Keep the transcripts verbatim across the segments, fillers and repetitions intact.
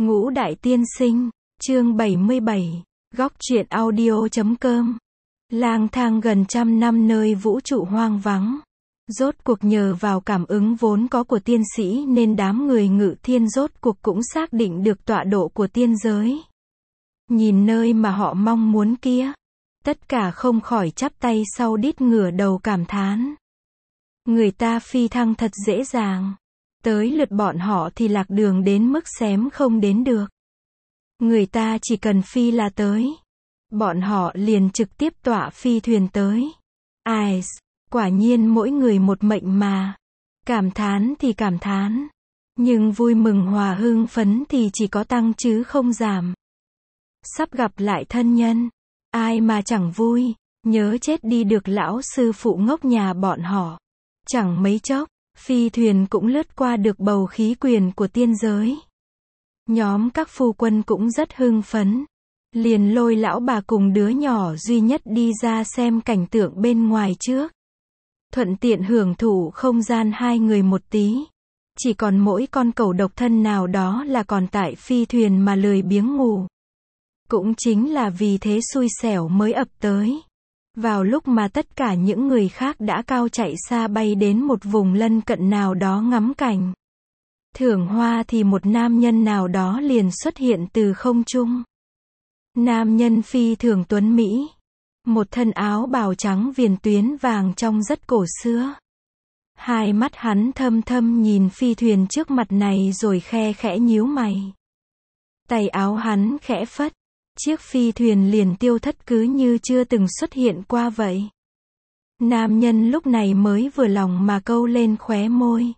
Ngũ Đại Tiên Sinh, chương bảy mươi bảy, góc truyện audio chấm com. Lang thang gần trăm năm nơi vũ trụ hoang vắng. Rốt cuộc nhờ vào cảm ứng vốn có của tiên sĩ nên đám người Ngự Thiên rốt cuộc cũng xác định được tọa độ của tiên giới. Nhìn nơi mà họ mong muốn kia, tất cả không khỏi chắp tay sau đít ngửa đầu cảm thán. Người ta phi thăng thật dễ dàng. Tới lượt bọn họ thì lạc đường đến mức xém không đến được. Người ta chỉ cần phi là tới. Bọn họ liền trực tiếp tọa phi thuyền tới. Ai, quả nhiên mỗi người một mệnh mà. Cảm thán thì cảm thán. Nhưng vui mừng hòa hưng phấn thì chỉ có tăng chứ không giảm. Sắp gặp lại thân nhân. Ai mà chẳng vui. Nhớ chết đi được lão sư phụ ngốc nhà bọn họ. Chẳng mấy chốc, phi thuyền cũng lướt qua được bầu khí quyển của tiên giới. Nhóm các phu quân cũng rất hưng phấn. Liền lôi lão bà cùng đứa nhỏ duy nhất đi ra xem cảnh tượng bên ngoài trước. Thuận tiện hưởng thụ không gian hai người một tí. Chỉ còn mỗi con cẩu độc thân nào đó là còn tại phi thuyền mà lười biếng ngủ. Cũng chính là vì thế xui xẻo mới ập tới. Vào lúc mà tất cả những người khác đã cao chạy xa bay đến một vùng lân cận nào đó ngắm cảnh. Thưởng hoa thì một nam nhân nào đó liền xuất hiện từ không trung. Nam nhân phi thường tuấn Mỹ. Một thân áo bào trắng viền tuyến vàng trông rất cổ xưa. Hai mắt hắn thâm thâm nhìn phi thuyền trước mặt này rồi khe khẽ nhíu mày. Tay áo hắn khẽ phất. Chiếc phi thuyền liền tiêu thất cứ như chưa từng xuất hiện qua vậy. Nam nhân lúc này mới vừa lòng mà câu lên khóe môi.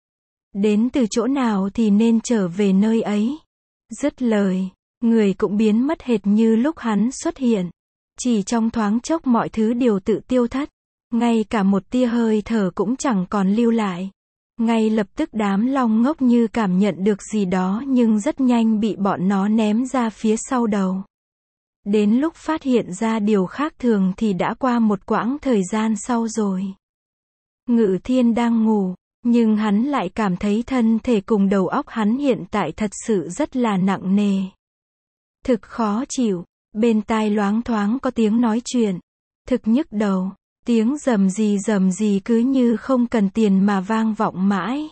Đến từ chỗ nào thì nên trở về nơi ấy. Dứt lời, người cũng biến mất hệt như lúc hắn xuất hiện. Chỉ trong thoáng chốc mọi thứ đều tự tiêu thất. Ngay cả một tia hơi thở cũng chẳng còn lưu lại. Ngay lập tức đám long ngốc như cảm nhận được gì đó nhưng rất nhanh bị bọn nó ném ra phía sau đầu. Đến lúc phát hiện ra điều khác thường thì đã qua một quãng thời gian sau rồi. Ngự Thiên đang ngủ, nhưng hắn lại cảm thấy thân thể cùng đầu óc hắn hiện tại thật sự rất là nặng nề. Thực khó chịu, bên tai loáng thoáng có tiếng nói chuyện. Thực nhức đầu. Tiếng rầm rì rầm rì cứ như không cần tiền mà vang vọng mãi.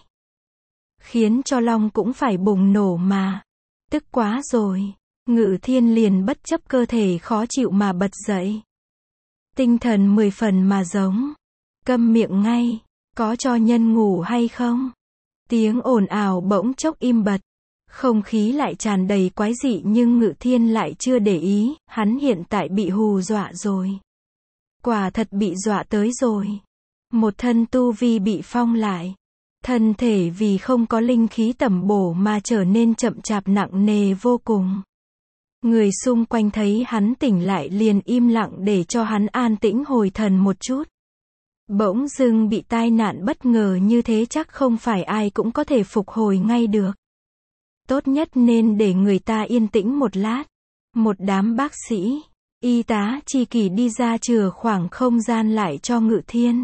Khiến cho Long cũng phải bùng nổ mà. Tức quá rồi. Ngự Thiên liền bất chấp cơ thể khó chịu mà bật dậy. Tinh thần mười phần mà giống. Câm miệng ngay. Có cho nhân ngủ hay không? Tiếng ồn ào bỗng chốc im bặt. Không khí lại tràn đầy quái dị nhưng Ngự Thiên lại chưa để ý. Hắn hiện tại bị hù dọa rồi. Quả thật bị dọa tới rồi. Một thân tu vi bị phong lại. Thân thể vì không có linh khí tẩm bổ mà trở nên chậm chạp nặng nề vô cùng. Người xung quanh thấy hắn tỉnh lại liền im lặng để cho hắn an tĩnh hồi thần một chút. Bỗng dưng bị tai nạn bất ngờ như thế chắc không phải ai cũng có thể phục hồi ngay được. Tốt nhất nên để người ta yên tĩnh một lát. Một đám bác sĩ, y tá chi kỷ đi ra chừa khoảng không gian lại cho Ngự Thiên.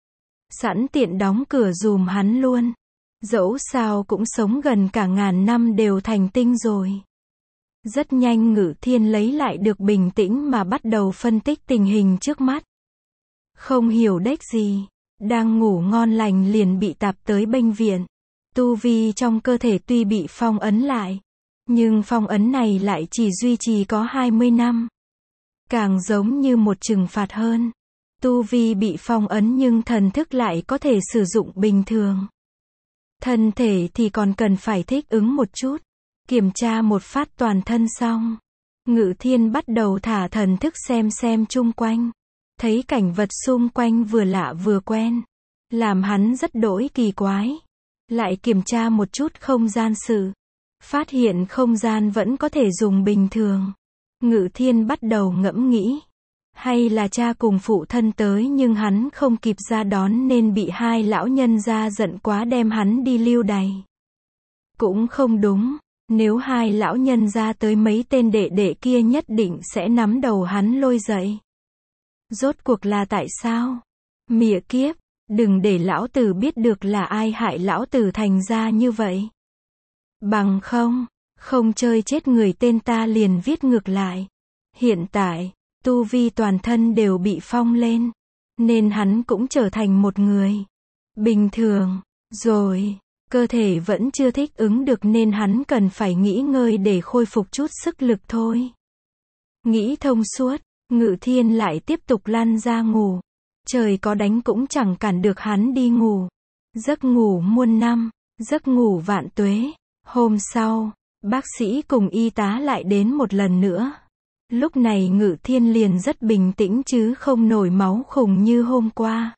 Sẵn tiện đóng cửa dùm hắn luôn. Dẫu sao cũng sống gần cả ngàn năm đều thành tinh rồi. Rất nhanh Ngự Thiên lấy lại được bình tĩnh mà bắt đầu phân tích tình hình trước mắt. Không hiểu đếch gì. Đang ngủ ngon lành liền bị tạp tới bệnh viện. Tu vi trong cơ thể tuy bị phong ấn lại. Nhưng phong ấn này lại chỉ duy trì có hai mươi năm. Càng giống như một trừng phạt hơn. Tu vi bị phong ấn nhưng thần thức lại có thể sử dụng bình thường. Thân thể thì còn cần phải thích ứng một chút. Kiểm tra một phát toàn thân xong. Ngự Thiên bắt đầu thả thần thức xem xem chung quanh. Thấy cảnh vật xung quanh vừa lạ vừa quen. Làm hắn rất đỗi kỳ quái. Lại kiểm tra một chút không gian sự. Phát hiện không gian vẫn có thể dùng bình thường. Ngự Thiên bắt đầu ngẫm nghĩ. Hay là cha cùng phụ thân tới nhưng hắn không kịp ra đón nên bị hai lão nhân gia giận quá đem hắn đi lưu đày. Cũng không đúng. Nếu hai lão nhân gia tới mấy tên đệ đệ kia nhất định sẽ nắm đầu hắn lôi dậy. Rốt cuộc là tại sao? Mịa kiếp, đừng để lão tử biết được là ai hại lão tử thành ra như vậy. Bằng không, Không chơi chết người tên ta liền viết ngược lại. Hiện tại, tu vi toàn thân đều bị phong lên, nên hắn cũng trở thành một người bình thường, rồi, cơ thể vẫn chưa thích ứng được nên hắn cần phải nghỉ ngơi để khôi phục chút sức lực thôi. Nghĩ thông suốt, Ngự Thiên lại tiếp tục lăn ra ngủ. Trời có đánh cũng chẳng cản được hắn đi ngủ. Giấc ngủ muôn năm, giấc ngủ vạn tuế. Hôm sau, bác sĩ cùng y tá lại đến một lần nữa. Lúc này Ngự Thiên liền rất bình tĩnh chứ không nổi máu khùng như hôm qua.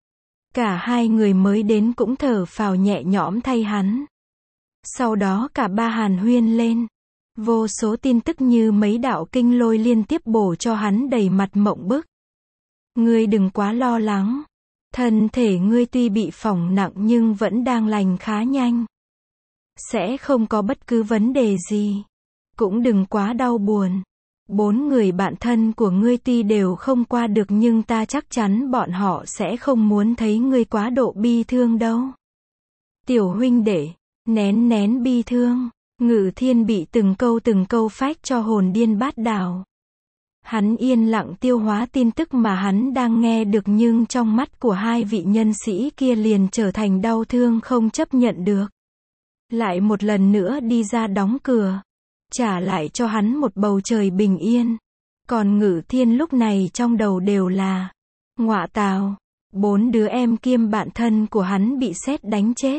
Cả hai người mới đến cũng thở phào nhẹ nhõm thay hắn. Sau đó cả ba hàn huyên lên. Vô số tin tức như mấy đạo kinh lôi liên tiếp bổ cho hắn đầy mặt mộng bức. Ngươi đừng quá lo lắng. Thân thể ngươi tuy bị phỏng nặng nhưng vẫn đang lành khá nhanh. Sẽ không có bất cứ vấn đề gì. Cũng đừng quá đau buồn. Bốn người bạn thân của ngươi tuy đều không qua được nhưng ta chắc chắn bọn họ sẽ không muốn thấy ngươi quá độ bi thương đâu. Tiểu huynh đệ, nén nén bi thương. Ngự Thiên bị từng câu từng câu phách cho hồn điên bát đảo. Hắn yên lặng tiêu hóa tin tức mà hắn đang nghe được nhưng trong mắt của hai vị nhân sĩ kia liền trở thành đau thương không chấp nhận được. Lại một lần nữa đi ra đóng cửa. Trả lại cho hắn một bầu trời bình yên. Còn Ngự Thiên lúc này trong đầu đều là ngọa tào, bốn đứa em kiêm bạn thân của hắn bị sét đánh chết.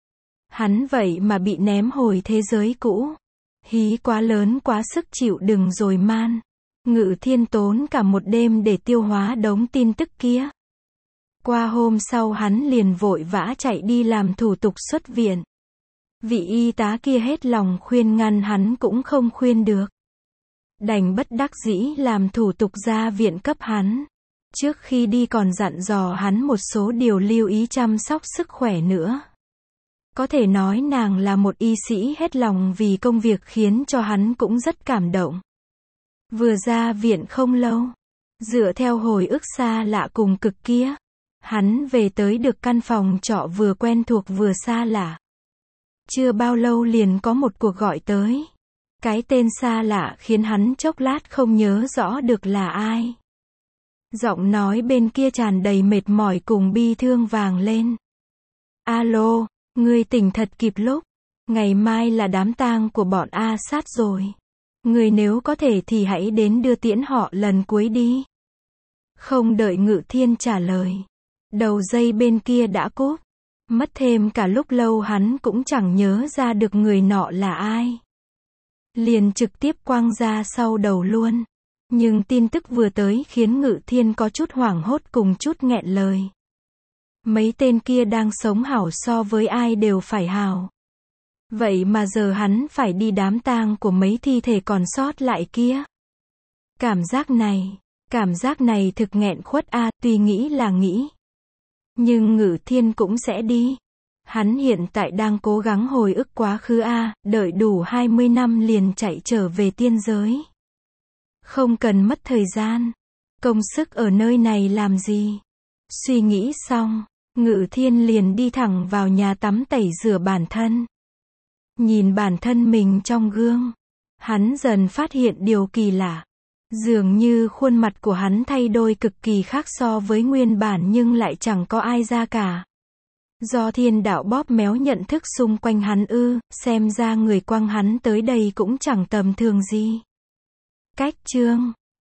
Hắn vậy mà bị ném hồi thế giới cũ. Hí quá lớn quá sức chịu đựng rồi man. Ngự Thiên tốn cả một đêm để tiêu hóa đống tin tức kia. Qua hôm sau hắn liền vội vã chạy đi làm thủ tục xuất viện. Vị y tá kia hết lòng khuyên ngăn hắn cũng không khuyên được. Đành bất đắc dĩ làm thủ tục ra viện cấp hắn. Trước khi đi còn dặn dò hắn một số điều lưu ý chăm sóc sức khỏe nữa. Có thể nói nàng là một y sĩ hết lòng vì công việc khiến cho hắn cũng rất cảm động. Vừa ra viện không lâu, dựa theo hồi ức xa lạ cùng cực kia, hắn về tới được căn phòng trọ vừa quen thuộc vừa xa lạ. Chưa bao lâu liền có một cuộc gọi tới. Cái tên xa lạ khiến hắn chốc lát không nhớ rõ được là ai. Giọng nói bên kia tràn đầy mệt mỏi cùng bi thương vàng lên. Alo, ngươi tỉnh thật kịp lúc. Ngày mai là đám tang của bọn A Sát rồi. Ngươi nếu có thể thì hãy đến đưa tiễn họ lần cuối đi. Không đợi Ngự Thiên trả lời. Đầu dây bên kia đã cúp. Mất thêm cả lúc lâu hắn cũng chẳng nhớ ra được người nọ là ai. Liền trực tiếp quăng ra sau đầu luôn. Nhưng tin tức vừa tới khiến Ngự Thiên có chút hoảng hốt cùng chút nghẹn lời. Mấy tên kia đang sống hảo so với ai đều phải hảo. Vậy mà giờ hắn phải đi đám tang của mấy thi thể còn sót lại kia. Cảm giác này, cảm giác này thực nghẹn khuất a, à, tuy nghĩ là nghĩ. Nhưng Ngự Thiên cũng sẽ đi. Hắn hiện tại đang cố gắng hồi ức quá khứ a, à, đợi đủ hai mươi năm liền chạy trở về tiên giới. Không cần mất thời gian. Công sức ở nơi này làm gì? Suy nghĩ xong, Ngự Thiên liền đi thẳng vào nhà tắm tẩy rửa bản thân. Nhìn bản thân mình trong gương, hắn dần phát hiện điều kỳ lạ. Dường như khuôn mặt của hắn thay đổi cực kỳ khác so với nguyên bản nhưng lại chẳng có ai ra cả. Do thiên đạo bóp méo nhận thức xung quanh hắn ư, xem ra người quăng hắn tới đây cũng chẳng tầm thường gì. Cách chương